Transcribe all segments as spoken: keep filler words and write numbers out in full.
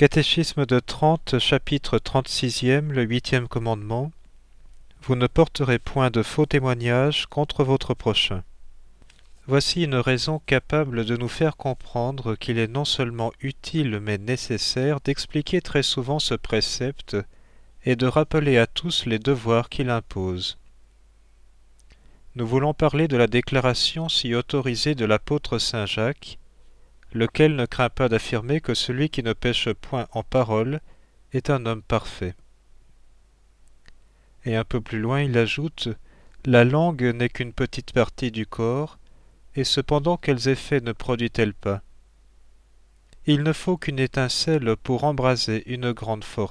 Catéchisme de Trente, chapitre trente-sixième, le huitième commandement. Vous ne porterez point de faux témoignages contre votre prochain. Voici une raison capable de nous faire comprendre qu'il est non seulement utile mais nécessaire d'expliquer très souvent ce précepte et de rappeler à tous les devoirs qu'il impose. Nous voulons parler de la déclaration si autorisée de l'apôtre saint Jacques, lequel ne craint pas d'affirmer que celui qui ne pêche point en parole est un homme parfait. Et un peu plus loin, il ajoute « La langue n'est qu'une petite partie du corps, et cependant quels effets ne produit-elle pas? Il ne faut qu'une étincelle pour embraser une grande forêt. »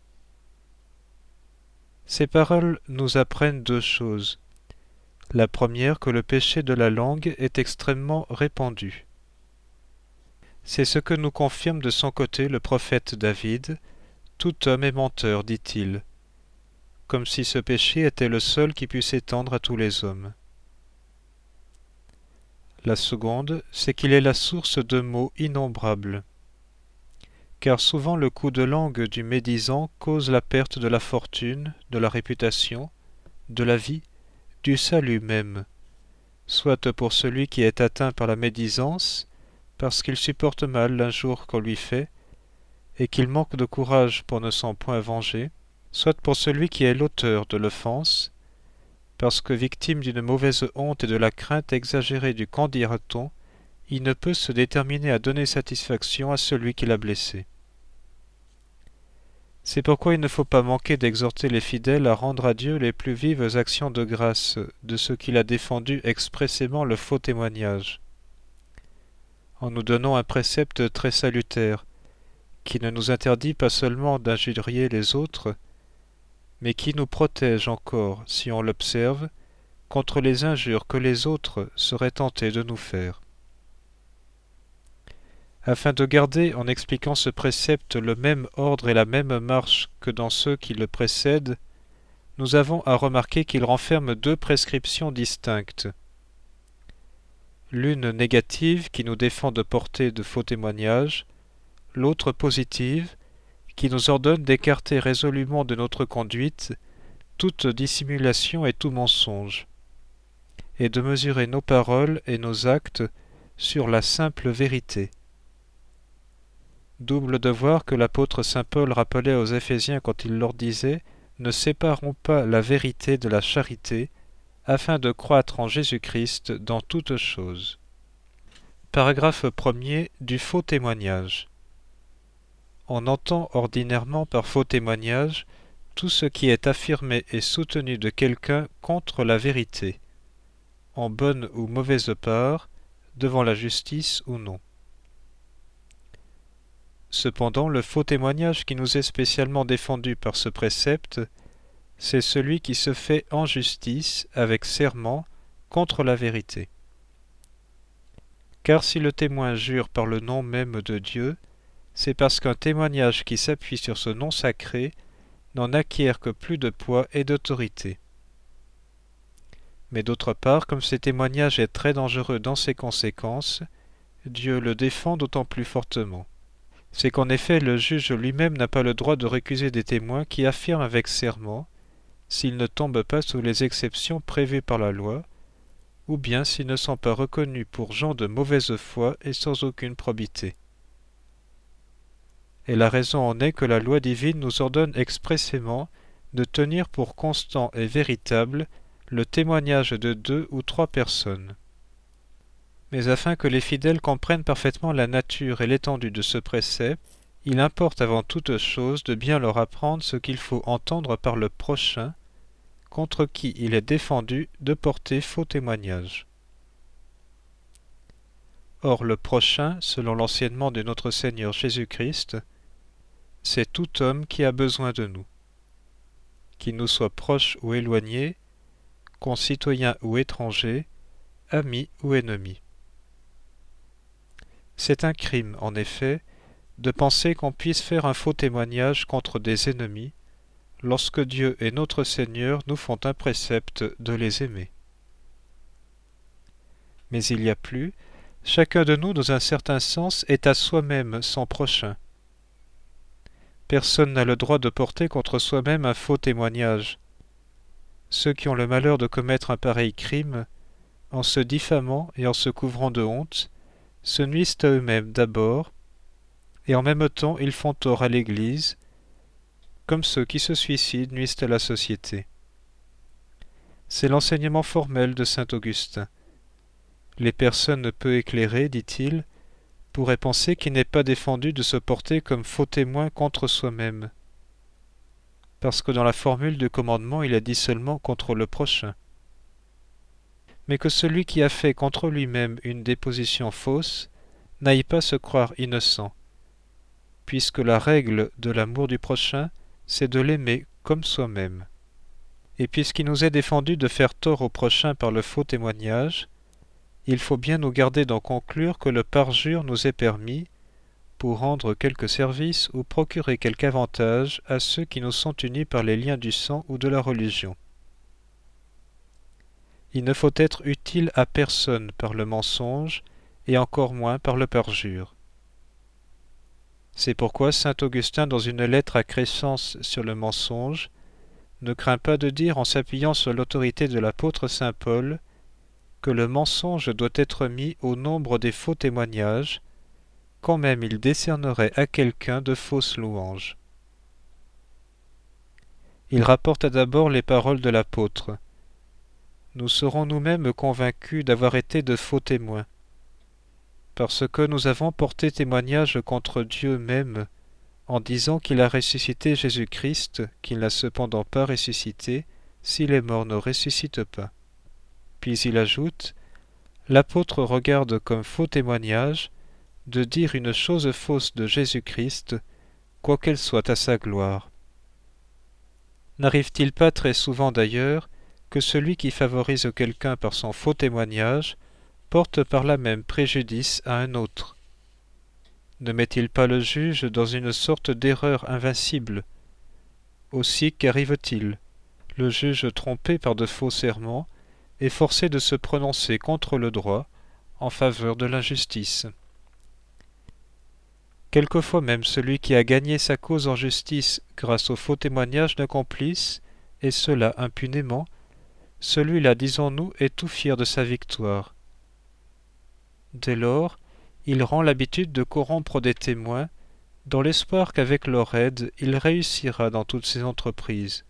Ces paroles nous apprennent deux choses. La première, que le péché de la langue est extrêmement répandu. C'est ce que nous confirme de son côté le prophète David. « Tout homme est menteur, dit-il », comme si ce péché était le seul qui pût s'étendre à tous les hommes. La seconde, c'est qu'il est la source de maux innombrables, car souvent le coup de langue du médisant cause la perte de la fortune, de la réputation, de la vie, du salut même, soit pour celui qui est atteint par la médisance, parce qu'il supporte mal l'injure qu'on lui fait, et qu'il manque de courage pour ne s'en point venger, soit pour celui qui est l'auteur de l'offense, parce que victime d'une mauvaise honte et de la crainte exagérée du qu'en dira-t-on, il ne peut se déterminer à donner satisfaction à celui qui l'a blessé. C'est pourquoi il ne faut pas manquer d'exhorter les fidèles à rendre à Dieu les plus vives actions de grâce de ceux qu'il a défendu expressément le faux témoignage, en nous donnant un précepte très salutaire, qui ne nous interdit pas seulement d'injurier les autres, mais qui nous protège encore, si on l'observe, contre les injures que les autres seraient tentés de nous faire. Afin de garder, en expliquant ce précepte, le même ordre et la même marche que dans ceux qui le précèdent, nous avons à remarquer qu'il renferme deux prescriptions distinctes. L'une négative, qui nous défend de porter de faux témoignages, l'autre positive, qui nous ordonne d'écarter résolument de notre conduite toute dissimulation et tout mensonge, et de mesurer nos paroles et nos actes sur la simple vérité. Double devoir que l'apôtre saint Paul rappelait aux Éphésiens quand il leur disait « Ne séparons pas la vérité de la charité, afin de croître en Jésus-Christ dans toutes choses. » Paragraphe premier du faux témoignage. On entend ordinairement par faux témoignage tout ce qui est affirmé et soutenu de quelqu'un contre la vérité, en bonne ou mauvaise part, devant la justice ou non. Cependant, le faux témoignage qui nous est spécialement défendu par ce précepte, c'est celui qui se fait en justice avec serment contre la vérité. Car si le témoin jure par le nom même de Dieu, c'est parce qu'un témoignage qui s'appuie sur ce nom sacré n'en acquiert que plus de poids et d'autorité. Mais d'autre part, comme ce témoignage est très dangereux dans ses conséquences, Dieu le défend d'autant plus fortement. C'est qu'en effet le juge lui-même n'a pas le droit de récuser des témoins qui affirment avec serment, s'ils ne tombent pas sous les exceptions prévues par la loi, ou bien s'ils ne sont pas reconnus pour gens de mauvaise foi et sans aucune probité. Et la raison en est que la loi divine nous ordonne expressément de tenir pour constant et véritable le témoignage de deux ou trois personnes. Mais afin que les fidèles comprennent parfaitement la nature et l'étendue de ce précepte, il importe avant toute chose de bien leur apprendre ce qu'il faut entendre par le prochain, contre qui il est défendu de porter faux témoignage. Or le prochain, selon l'enseignement de notre Seigneur Jésus-Christ, c'est tout homme qui a besoin de nous, qu'il nous soit proche ou éloigné, concitoyen ou étranger, ami ou ennemi. C'est un crime, en effet, de penser qu'on puisse faire un faux témoignage contre des ennemis, lorsque Dieu et notre Seigneur nous font un précepte de les aimer. Mais il y a plus, chacun de nous, dans un certain sens, est à soi-même son prochain. Personne n'a le droit de porter contre soi-même un faux témoignage. Ceux qui ont le malheur de commettre un pareil crime, en se diffamant et en se couvrant de honte, se nuisent à eux-mêmes d'abord, et en même temps ils font tort à l'Église, comme ceux qui se suicident nuisent à la société. C'est l'enseignement formel de saint Augustin. Les personnes peu éclairées, dit-il, pourraient penser qu'il n'est pas défendu de se porter comme faux témoin contre soi-même, parce que dans la formule du commandement il a dit seulement contre le prochain. Mais que celui qui a fait contre lui-même une déposition fausse n'aille pas se croire innocent, puisque la règle de l'amour du prochain, c'est de l'aimer comme soi-même. Et puisqu'il nous est défendu de faire tort au prochain par le faux témoignage, il faut bien nous garder d'en conclure que le parjure nous est permis pour rendre quelque service ou procurer quelque avantage à ceux qui nous sont unis par les liens du sang ou de la religion. Il ne faut être utile à personne par le mensonge, et encore moins par le parjure. C'est pourquoi saint Augustin, dans une lettre à Crescence sur le mensonge, ne craint pas de dire, en s'appuyant sur l'autorité de l'apôtre saint Paul, que le mensonge doit être mis au nombre des faux témoignages, quand même il décernerait à quelqu'un de fausses louanges. Il rapporte d'abord les paroles de l'apôtre. Nous serons nous-mêmes convaincus d'avoir été de faux témoins, parce que nous avons porté témoignage contre Dieu même, en disant qu'il a ressuscité Jésus-Christ, qu'il n'a cependant pas ressuscité, si les morts ne ressuscitent pas. Puis il ajoute, l'apôtre regarde comme faux témoignage de dire une chose fausse de Jésus-Christ, quoiqu'elle soit à sa gloire. N'arrive-t-il pas très souvent d'ailleurs que celui qui favorise quelqu'un par son faux témoignage porte par là même préjudice à un autre? Ne met-il pas le juge dans une sorte d'erreur invincible? Aussi qu'arrive-t-il? Le juge trompé par de faux serments est forcé de se prononcer contre le droit en faveur de l'injustice. Quelquefois même celui qui a gagné sa cause en justice grâce au faux témoignage d'un complice, et cela impunément, celui-là, disons-nous, est tout fier de sa victoire. Dès lors, il rend l'habitude de corrompre des témoins, dans l'espoir qu'avec leur aide, il réussira dans toutes ses entreprises.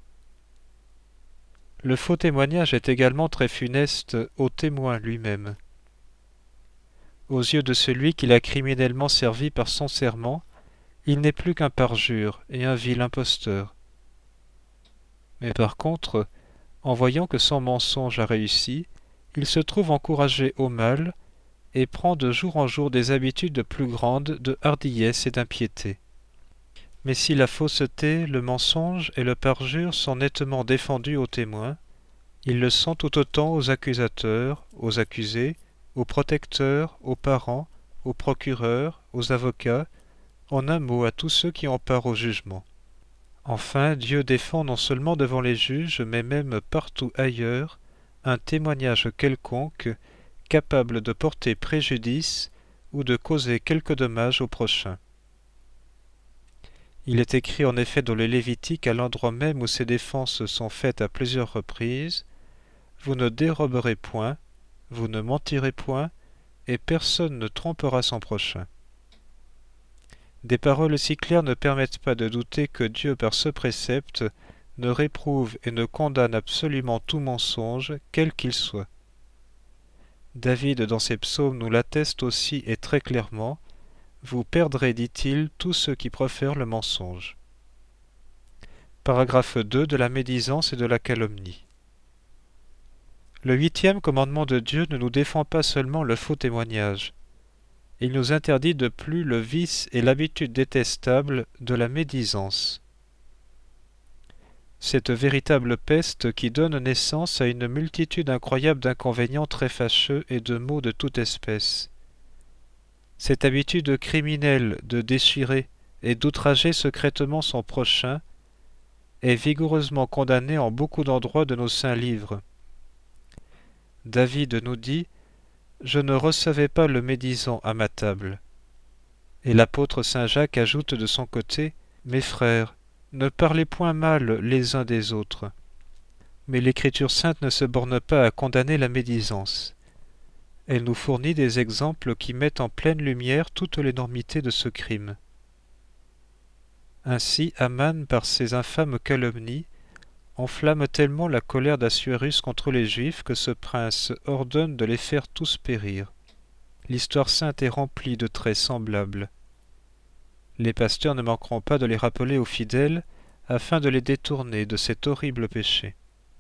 Le faux témoignage est également très funeste au témoin lui-même. Aux yeux de celui qui l'a criminellement servi par son serment, il n'est plus qu'un parjure et un vil imposteur. Mais par contre, en voyant que son mensonge a réussi, il se trouve encouragé au mal et prend de jour en jour des habitudes plus grandes de hardiesse et d'impiété. Mais si la fausseté, le mensonge et le parjure sont nettement défendus aux témoins, ils le sont tout autant aux accusateurs, aux accusés, aux protecteurs, aux parents, aux procureurs, aux avocats, en un mot à tous ceux qui ont part au jugement. Enfin, Dieu défend non seulement devant les juges, mais même partout ailleurs, un témoignage quelconque capable de porter préjudice ou de causer quelque dommage au prochain. Il est écrit en effet dans le Lévitique, à l'endroit même où ces défenses sont faites à plusieurs reprises, « Vous ne déroberez point, vous ne mentirez point, et personne ne trompera son prochain. » Des paroles si claires ne permettent pas de douter que Dieu, par ce précepte, ne réprouve et ne condamne absolument tout mensonge, quel qu'il soit. David, dans ses psaumes, nous l'atteste aussi et très clairement. Vous perdrez, dit-il, tous ceux qui profèrent le mensonge. Paragraphe deux de la médisance et de la calomnie. Le huitième commandement de Dieu ne nous défend pas seulement le faux témoignage. Il nous interdit de plus le vice et l'habitude détestable de la médisance. Cette véritable peste qui donne naissance à une multitude incroyable d'inconvénients très fâcheux et de maux de toute espèce. Cette habitude criminelle de déchirer et d'outrager secrètement son prochain est vigoureusement condamnée en beaucoup d'endroits de nos saints livres. David nous dit « Je ne recevais pas le médisant à ma table ». Et l'apôtre saint Jacques ajoute de son côté Mes frères, ne parlez point mal les uns des autres. Mais l'Écriture sainte ne se borne pas à condamner la médisance. Elle nous fournit des exemples qui mettent en pleine lumière toute l'énormité de ce crime. Ainsi, Aman, par ses infâmes calomnies, enflamme tellement la colère d'Assuérus contre les Juifs que ce prince ordonne de les faire tous périr. L'histoire sainte est remplie de traits semblables. Les pasteurs ne manqueront pas de les rappeler aux fidèles afin de les détourner de cet horrible péché.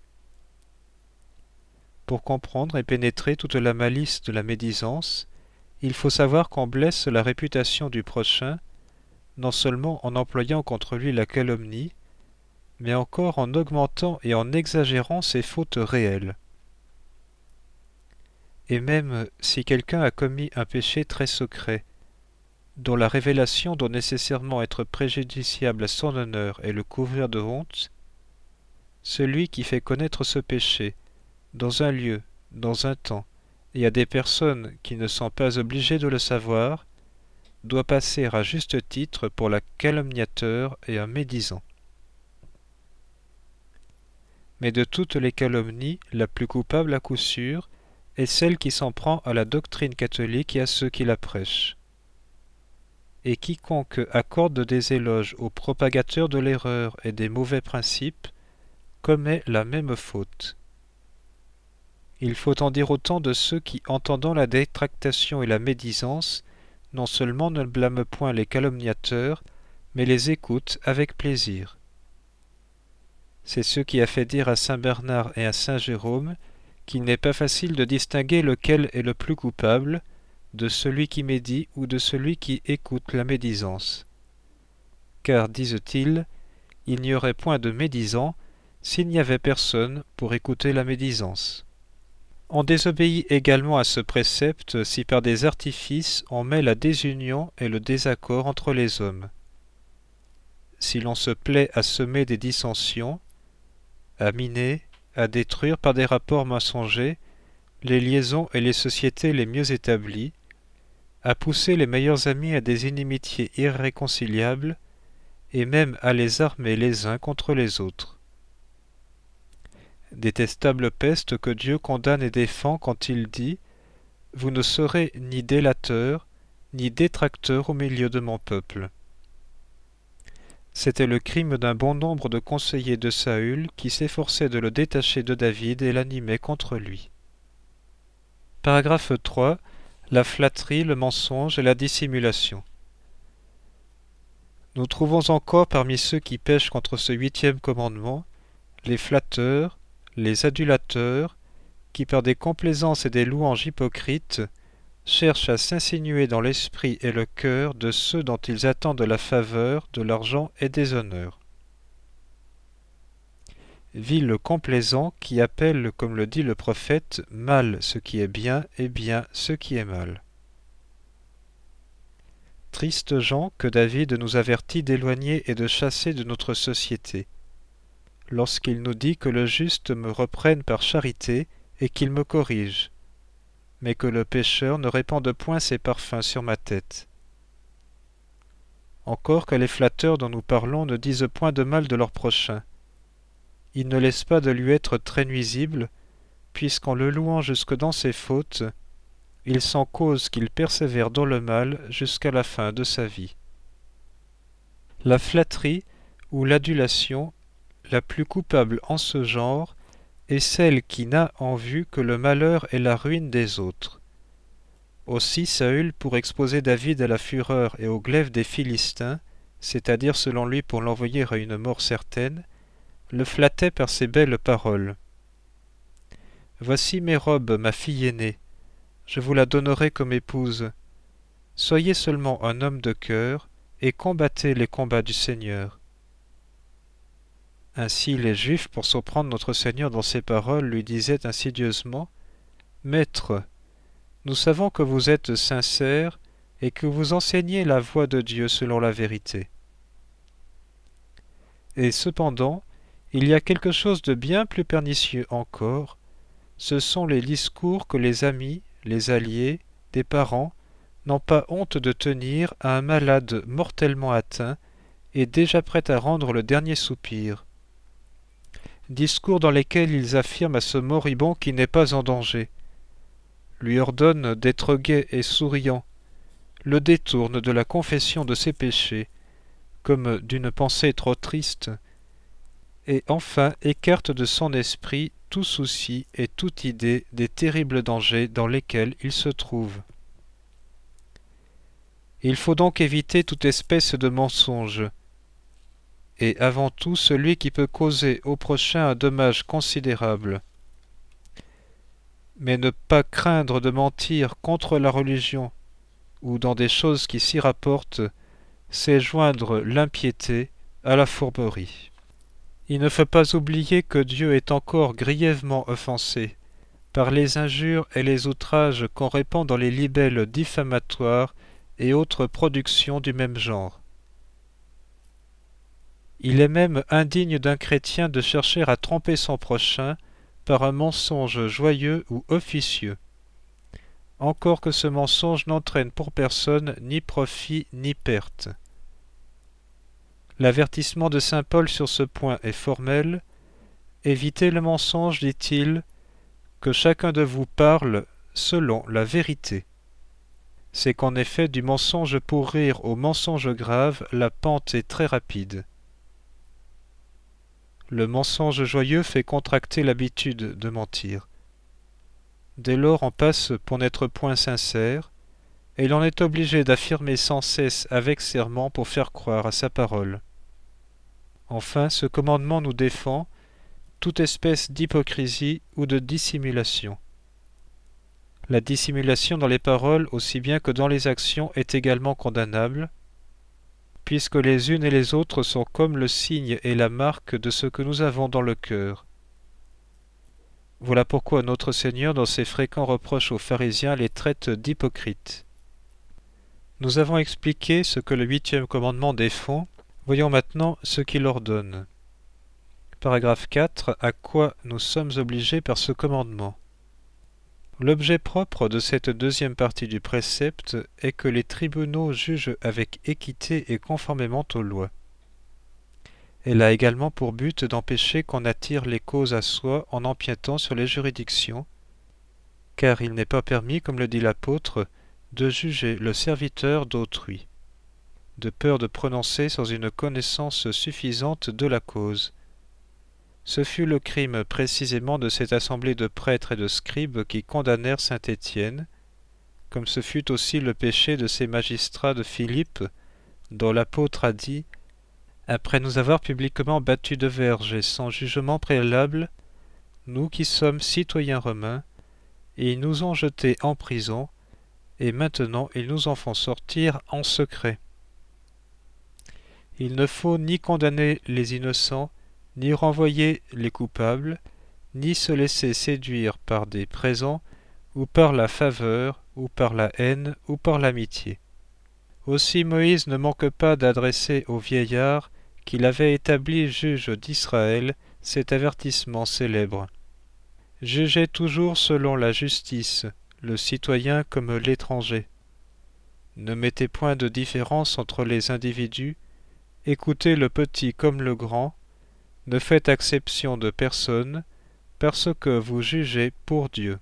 Pour comprendre et pénétrer toute la malice de la médisance, il faut savoir qu'on blesse la réputation du prochain, non seulement en employant contre lui la calomnie, mais encore en augmentant et en exagérant ses fautes réelles. Et même si quelqu'un a commis un péché très secret, dont la révélation doit nécessairement être préjudiciable à son honneur et le couvrir de honte, celui qui fait connaître ce péché, dans un lieu, dans un temps, et à des personnes qui ne sont pas obligées de le savoir, doit passer à juste titre pour la calomniateur et un médisant. Mais de toutes les calomnies, la plus coupable à coup sûr est celle qui s'en prend à la doctrine catholique et à ceux qui la prêchent. Et quiconque accorde des éloges aux propagateurs de l'erreur et des mauvais principes commet la même faute. Il faut en dire autant de ceux qui, entendant la détractation et la médisance, non seulement ne blâment point les calomniateurs, mais les écoutent avec plaisir. C'est ce qui a fait dire à saint Bernard et à saint Jérôme qu'il n'est pas facile de distinguer lequel est le plus coupable, de celui qui médit ou de celui qui écoute la médisance. Car, disent-ils, il n'y aurait point de médisant s'il n'y avait personne pour écouter la médisance. On désobéit également à ce précepte si par des artifices on met la désunion et le désaccord entre les hommes. Si l'on se plaît à semer des dissensions, à miner, à détruire par des rapports mensongers les liaisons et les sociétés les mieux établies, à pousser les meilleurs amis à des inimitiés irréconciliables, et même à les armer les uns contre les autres. Détestable peste que Dieu condamne et défend quand il dit « Vous ne serez ni délateurs, ni détracteurs au milieu de mon peuple ». C'était le crime d'un bon nombre de conseillers de Saül qui s'efforçaient de le détacher de David et l'animaient contre lui. Paragraphe trois. La flatterie, le mensonge et la dissimulation. Nous trouvons encore parmi ceux qui pêchent contre ce huitième commandement les flatteurs, les adulateurs, qui par des complaisances et des louanges hypocrites cherchent à s'insinuer dans l'esprit et le cœur de ceux dont ils attendent la faveur, de l'argent et des honneurs. Vil complaisant qui appelle, comme le dit le prophète, mal ce qui est bien et bien ce qui est mal. Tristes gens que David nous avertit d'éloigner et de chasser de notre société, lorsqu'il nous dit que le juste me reprenne par charité et qu'il me corrige, mais que le pécheur ne répande point ses parfums sur ma tête. Encore que les flatteurs dont nous parlons ne disent point de mal de leur prochain. Ils ne laissent pas de lui être très nuisibles, puisqu'en le louant jusque dans ses fautes, ils sont cause qu'il persévère dans le mal jusqu'à la fin de sa vie. La flatterie ou l'adulation, la plus coupable en ce genre, est celle qui n'a en vue que le malheur et la ruine des autres. Aussi Saül, pour exposer David à la fureur et au glaive des Philistins, c'est-à-dire selon lui pour l'envoyer à une mort certaine, le flattait par ses belles paroles. « Voici Mérob, ma fille aînée, je vous la donnerai comme épouse. Soyez seulement un homme de cœur, et combattez les combats du Seigneur. » Ainsi les Juifs, pour surprendre notre Seigneur dans ses paroles, lui disaient insidieusement « Maître, nous savons que vous êtes sincère et que vous enseignez la voie de Dieu selon la vérité. Et cependant, il y a quelque chose de bien plus pernicieux encore, ce sont les discours que les amis, les alliés, des parents n'ont pas honte de tenir à un malade mortellement atteint et déjà prêts à rendre le dernier soupir. Discours dans lesquels ils affirment à ce moribond qui n'est pas en danger, lui ordonnent d'être gai et souriant, le détournent de la confession de ses péchés, comme d'une pensée trop triste, et enfin écartent de son esprit tout souci et toute idée des terribles dangers dans lesquels il se trouve. Il faut donc éviter toute espèce de mensonge, et avant tout celui qui peut causer au prochain un dommage considérable. Mais ne pas craindre de mentir contre la religion, ou dans des choses qui s'y rapportent, c'est joindre l'impiété à la fourberie. Il ne faut pas oublier que Dieu est encore grièvement offensé par les injures et les outrages qu'on répand dans les libelles diffamatoires et autres productions du même genre. Il est même indigne d'un chrétien de chercher à tromper son prochain par un mensonge joyeux ou officieux, encore que ce mensonge n'entraîne pour personne ni profit ni perte. L'avertissement de saint Paul sur ce point est formel. Évitez le mensonge, dit-il, que chacun de vous parle selon la vérité. C'est qu'en effet, du mensonge pour rire au mensonge grave, la pente est très rapide. Le mensonge joyeux fait contracter l'habitude de mentir. Dès lors on passe pour n'être point sincère, et l'on est obligé d'affirmer sans cesse avec serment pour faire croire à sa parole. Enfin, ce commandement nous défend toute espèce d'hypocrisie ou de dissimulation. La dissimulation dans les paroles aussi bien que dans les actions est également condamnable, puisque les unes et les autres sont comme le signe et la marque de ce que nous avons dans le cœur. Voilà pourquoi notre Seigneur, dans ses fréquents reproches aux pharisiens, les traite d'hypocrites. Nous avons expliqué ce que le huitième commandement défend, voyons maintenant ce qu'il ordonne. Paragraphe quatre. À quoi nous sommes obligés par ce commandement? L'objet propre de cette deuxième partie du précepte est que les tribunaux jugent avec équité et conformément aux lois. Elle a également pour but d'empêcher qu'on attire les causes à soi en empiétant sur les juridictions, car il n'est pas permis, comme le dit l'apôtre, de juger le serviteur d'autrui, de peur de prononcer sans une connaissance suffisante de la cause. Ce fut le crime précisément de cette assemblée de prêtres et de scribes qui condamnèrent saint Étienne, comme ce fut aussi le péché de ces magistrats de Philippe, dont l'apôtre a dit « Après nous avoir publiquement battus de verge et sans jugement préalable, nous qui sommes citoyens romains, ils nous ont jetés en prison, et maintenant ils nous en font sortir en secret. » Il ne faut ni condamner les innocents, ni renvoyer les coupables, ni se laisser séduire par des présents, ou par la faveur, ou par la haine, ou par l'amitié. Aussi Moïse ne manque pas d'adresser au vieillard qu'il avait établi juge d'Israël cet avertissement célèbre. Jugez toujours selon la justice, le citoyen comme l'étranger. Ne mettez point de différence entre les individus, écoutez le petit comme le grand, ne faites acception de personne, parce que vous jugez pour Dieu.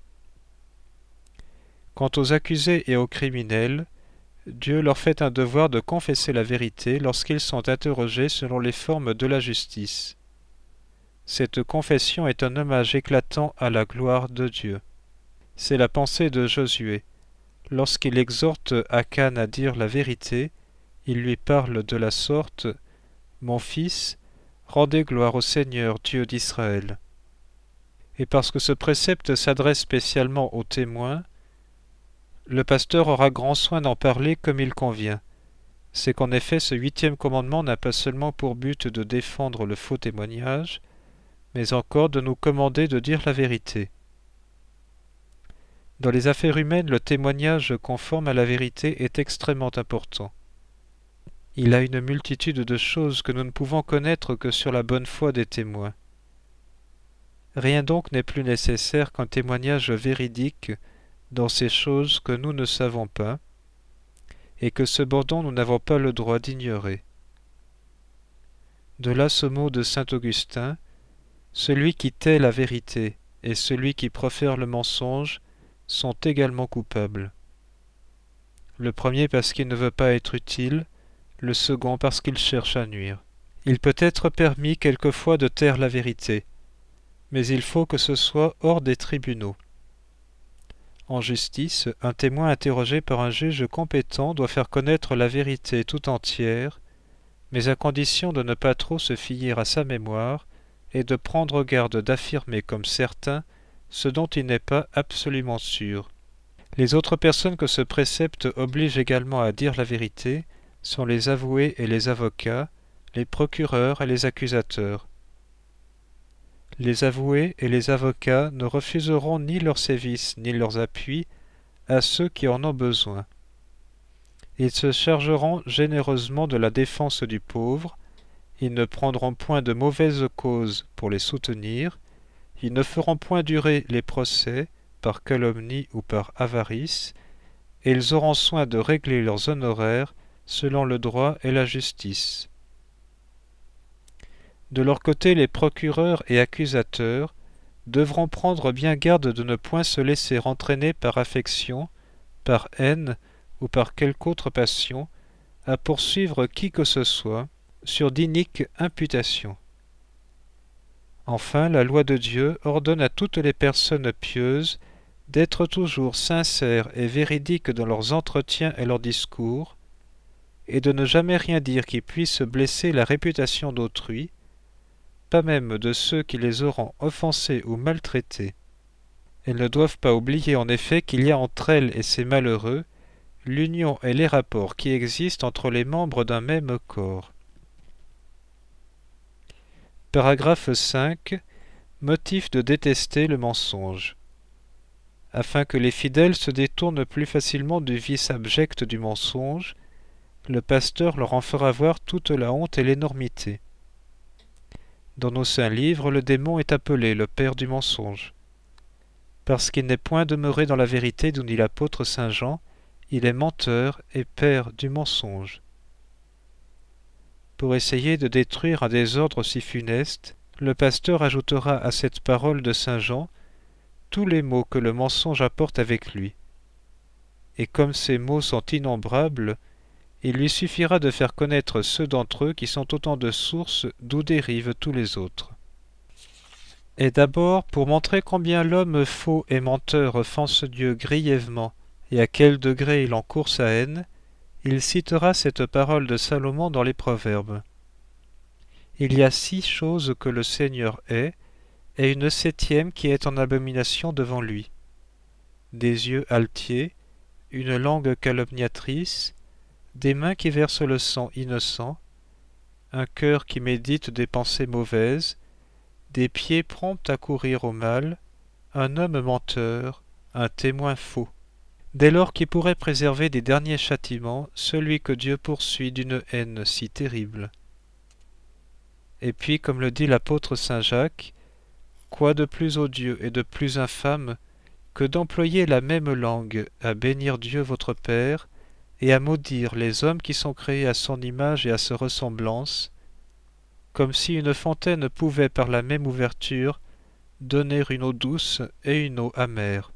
Quant aux accusés et aux criminels, Dieu leur fait un devoir de confesser la vérité lorsqu'ils sont interrogés selon les formes de la justice. Cette confession est un hommage éclatant à la gloire de Dieu. C'est la pensée de Josué. Lorsqu'il exhorte Akan à dire la vérité, il lui parle de la sorte « Mon fils, rendez gloire au Seigneur Dieu d'Israël. » Et parce que ce précepte s'adresse spécialement aux témoins, le pasteur aura grand soin d'en parler comme il convient. C'est qu'en effet ce huitième commandement n'a pas seulement pour but de défendre le faux témoignage, mais encore de nous commander de dire la vérité. Dans les affaires humaines, le témoignage conforme à la vérité est extrêmement important. Il a une multitude de choses que nous ne pouvons connaître que sur la bonne foi des témoins. Rien donc n'est plus nécessaire qu'un témoignage véridique dans ces choses que nous ne savons pas, et que cependant nous n'avons pas le droit d'ignorer. De là ce mot de saint Augustin, « Celui qui tait la vérité et celui qui profère le mensonge sont également coupables. » Le premier parce qu'il ne veut pas être utile, le second parce qu'il cherche à nuire. Il peut être permis quelquefois de taire la vérité, mais il faut que ce soit hors des tribunaux. En justice, un témoin interrogé par un juge compétent doit faire connaître la vérité tout entière, mais à condition de ne pas trop se fier à sa mémoire et de prendre garde d'affirmer comme certain ce dont il n'est pas absolument sûr. Les autres personnes que ce précepte oblige également à dire la vérité sont les avoués et les avocats, les procureurs et les accusateurs. Les avoués et les avocats ne refuseront ni leurs sévices ni leurs appuis à ceux qui en ont besoin. Ils se chargeront généreusement de la défense du pauvre, ils ne prendront point de mauvaises causes pour les soutenir, ils ne feront point durer les procès par calomnie ou par avarice, et ils auront soin de régler leurs honoraires selon le droit et la justice. De leur côté, les procureurs et accusateurs devront prendre bien garde de ne point se laisser entraîner par affection, par haine ou par quelque autre passion à poursuivre qui que ce soit sur d'iniques imputations. Enfin, la loi de Dieu ordonne à toutes les personnes pieuses d'être toujours sincères et véridiques dans leurs entretiens et leurs discours, et de ne jamais rien dire qui puisse blesser la réputation d'autrui, pas même de ceux qui les auront offensés ou maltraités. Elles ne doivent pas oublier en effet qu'il y a entre elles et ces malheureux l'union et les rapports qui existent entre les membres d'un même corps. Paragraphe cinq. Motif de détester le mensonge. Afin que les fidèles se détournent plus facilement du vice abject du mensonge, le pasteur leur en fera voir toute la honte et l'énormité. Dans nos saints livres, le démon est appelé le père du mensonge. Parce qu'il n'est point demeuré dans la vérité, nous dit l'apôtre saint Jean, il est menteur et père du mensonge. Pour essayer de détruire un désordre si funeste, le pasteur ajoutera à cette parole de saint Jean tous les maux que le mensonge apporte avec lui. Et comme ces maux sont innombrables, il lui suffira de faire connaître ceux d'entre eux qui sont autant de sources d'où dérivent tous les autres. Et d'abord, pour montrer combien l'homme faux et menteur offense Dieu grièvement et à quel degré il encourt sa haine, il citera cette parole de Salomon dans les Proverbes. Il y a six choses que le Seigneur hait, et une septième qui est en abomination devant lui. Des yeux altiers, une langue calomniatrice, des mains qui versent le sang innocent, un cœur qui médite des pensées mauvaises, des pieds prompts à courir au mal, un homme menteur, un témoin faux. Dès lors qui pourrait préserver des derniers châtiments celui que Dieu poursuit d'une haine si terrible. Et puis, comme le dit l'apôtre saint Jacques, quoi de plus odieux et de plus infâme que d'employer la même langue à bénir Dieu votre Père et à maudire les hommes qui sont créés à son image et à sa ressemblance, comme si une fontaine pouvait par la même ouverture donner une eau douce et une eau amère.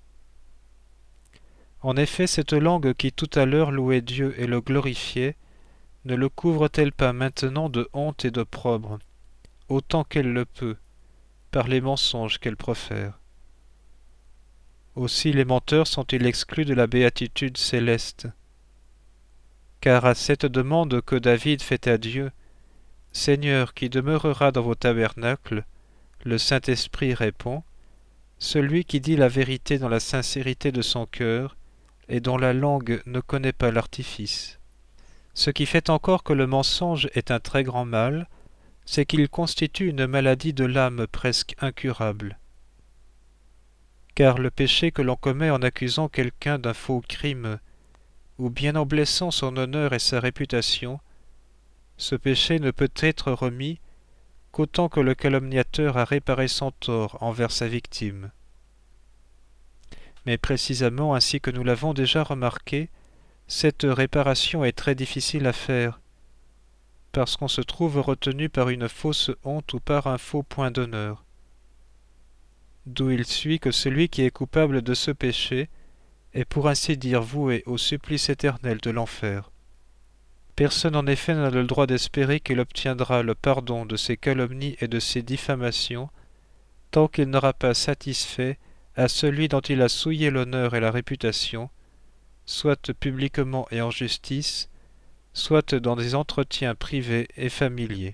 En effet, cette langue qui tout à l'heure louait Dieu et le glorifiait, ne le couvre-t-elle pas maintenant de honte et d'opprobre, autant qu'elle le peut, par les mensonges qu'elle profère? Aussi les menteurs sont-ils exclus de la béatitude céleste? Car à cette demande que David fait à Dieu, « Seigneur, qui demeurera dans vos tabernacles ?» le Saint-Esprit répond, « Celui qui dit la vérité dans la sincérité de son cœur, et dont la langue ne connaît pas l'artifice. » Ce qui fait encore que le mensonge est un très grand mal, c'est qu'il constitue une maladie de l'âme presque incurable. Car le péché que l'on commet en accusant quelqu'un d'un faux crime, ou bien en blessant son honneur et sa réputation, ce péché ne peut être remis qu'autant que le calomniateur a réparé son tort envers sa victime. Mais précisément, ainsi que nous l'avons déjà remarqué, cette réparation est très difficile à faire, parce qu'on se trouve retenu par une fausse honte ou par un faux point d'honneur. D'où il suit que celui qui est coupable de ce péché est pour ainsi dire voué au supplice éternel de l'enfer. Personne en effet n'a le droit d'espérer qu'il obtiendra le pardon de ses calomnies et de ses diffamations tant qu'il n'aura pas satisfait à celui dont il a souillé l'honneur et la réputation, soit publiquement et en justice, soit dans des entretiens privés et familiers.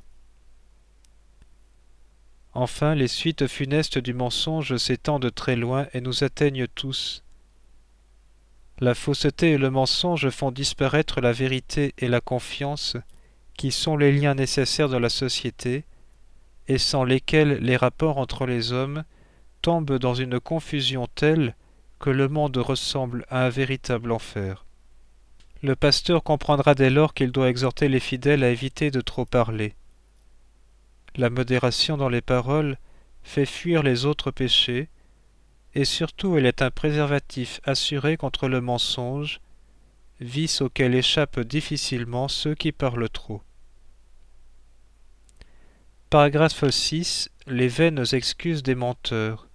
Enfin, les suites funestes du mensonge s'étendent très loin et nous atteignent tous. La fausseté et le mensonge font disparaître la vérité et la confiance, qui sont les liens nécessaires de la société, et sans lesquels les rapports entre les hommes tombent dans une confusion telle que le monde ressemble à un véritable enfer. Le pasteur comprendra dès lors qu'il doit exhorter les fidèles à éviter de trop parler. La modération dans les paroles fait fuir les autres péchés, et surtout elle est un préservatif assuré contre le mensonge, vice auquel échappent difficilement ceux qui parlent trop. Paragraphe six. Les vaines excuses des menteurs.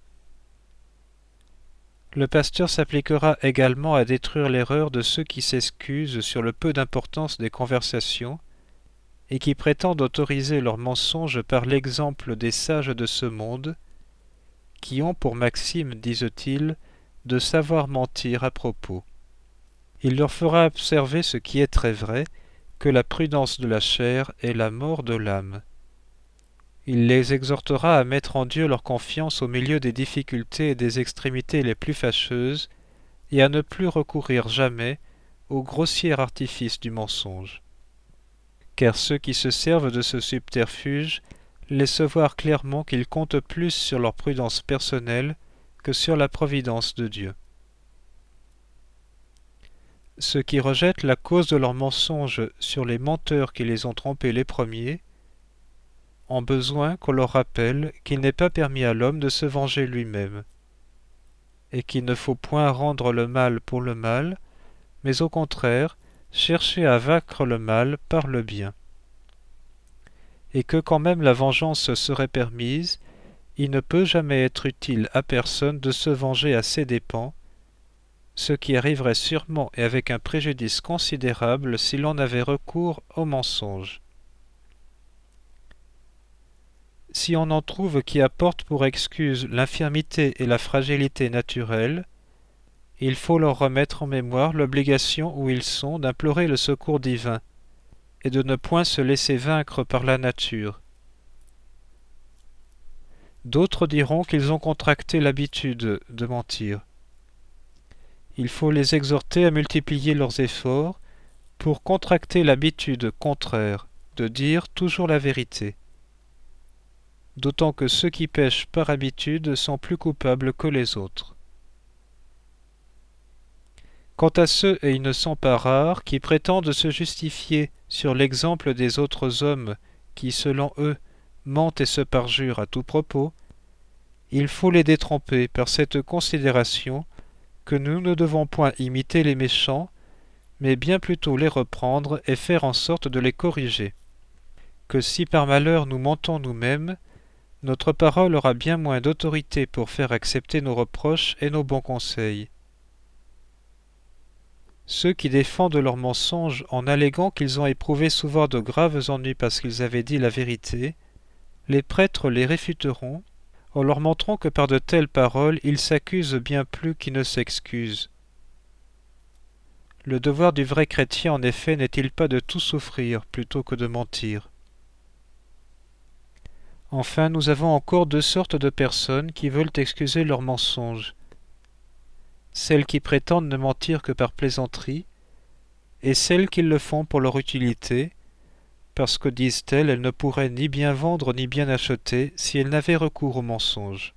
Le pasteur s'appliquera également à détruire l'erreur de ceux qui s'excusent sur le peu d'importance des conversations et qui prétendent autoriser leurs mensonges par l'exemple des sages de ce monde, qui ont pour maxime, disent-ils, de savoir mentir à propos. Il leur fera observer ce qui est très vrai, que la prudence de la chair est la mort de l'âme. Il les exhortera à mettre en Dieu leur confiance au milieu des difficultés et des extrémités les plus fâcheuses, et à ne plus recourir jamais au grossier artifice du mensonge. Car ceux qui se servent de ce subterfuge laissent voir clairement qu'ils comptent plus sur leur prudence personnelle que sur la providence de Dieu. Ceux qui rejettent la cause de leurs mensonges sur les menteurs qui les ont trompés les premiers ont besoin qu'on leur rappelle qu'il n'est pas permis à l'homme de se venger lui-même, et qu'il ne faut point rendre le mal pour le mal, mais au contraire chercher à vaincre le mal par le bien, et que quand même la vengeance serait permise, il ne peut jamais être utile à personne de se venger à ses dépens, ce qui arriverait sûrement et avec un préjudice considérable si l'on avait recours au mensonge. Si on en trouve qui apportent pour excuse l'infirmité et la fragilité naturelle, il faut leur remettre en mémoire l'obligation où ils sont d'implorer le secours divin, et de ne point se laisser vaincre par la nature. D'autres diront qu'ils ont contracté l'habitude de mentir. Il faut les exhorter à multiplier leurs efforts pour contracter l'habitude contraire de dire toujours la vérité, d'autant que ceux qui pêchent par habitude sont plus coupables que les autres. Quant à ceux, et ils ne sont pas rares, qui prétendent se justifier sur l'exemple des autres hommes qui, selon eux, mentent et se parjurent à tout propos, il faut les détromper par cette considération que nous ne devons point imiter les méchants, mais bien plutôt les reprendre et faire en sorte de les corriger. Que si par malheur nous mentons nous-mêmes, notre parole aura bien moins d'autorité pour faire accepter nos reproches et nos bons conseils. Ceux qui défendent leurs mensonges en alléguant qu'ils ont éprouvé souvent de graves ennuis parce qu'ils avaient dit la vérité, les prêtres les réfuteront en leur montrant que par de telles paroles ils s'accusent bien plus qu'ils ne s'excusent. Le devoir du vrai chrétien en effet n'est-il pas de tout souffrir plutôt que de mentir? Enfin, nous avons encore deux sortes de personnes qui veulent excuser leurs mensonges. Celles qui prétendent ne mentir que par plaisanterie, et celles qui le font pour leur utilité, parce que, disent-elles, elles ne pourraient ni bien vendre ni bien acheter si elles n'avaient recours au mensonge.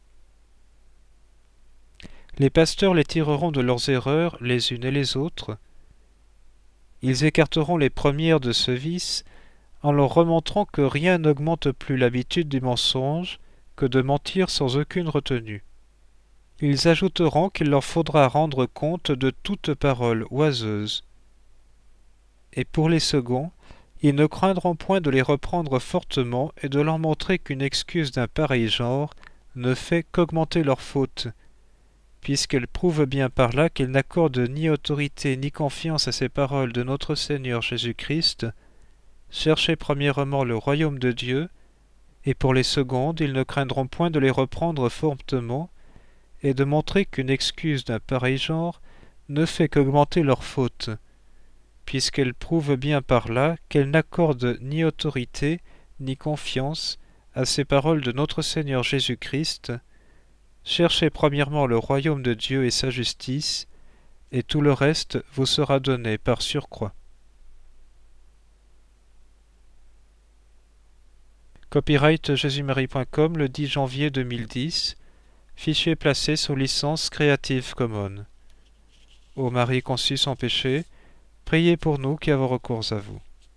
Les pasteurs les tireront de leurs erreurs les unes et les autres. Ils écarteront les premières de ce vice, en leur remontrant que rien n'augmente plus l'habitude du mensonge que de mentir sans aucune retenue. Ils ajouteront qu'il leur faudra rendre compte de toute parole oiseuse. Et pour les seconds, ils ne craindront point de les reprendre fortement et de leur montrer qu'une excuse d'un pareil genre ne fait qu'augmenter leur faute, puisqu'elle prouve bien par là qu'ils n'accordent ni autorité ni confiance à ces paroles de notre Seigneur Jésus-Christ. Cherchez premièrement le royaume de Dieu, et pour les secondes, ils ne craindront point de les reprendre fortement et de montrer qu'une excuse d'un pareil genre ne fait qu'augmenter leur faute, puisqu'elle prouve bien par là qu'elles n'accordent ni autorité ni confiance à ces paroles de notre Seigneur Jésus-Christ. Cherchez premièrement le royaume de Dieu et sa justice, et tout le reste vous sera donné par surcroît. Copyright jésus-marie point com le dix janvier deux mille dix. Fichier placé sous licence Creative Commons. Ô Marie conçue sans péché, priez pour nous qui avons recours à vous.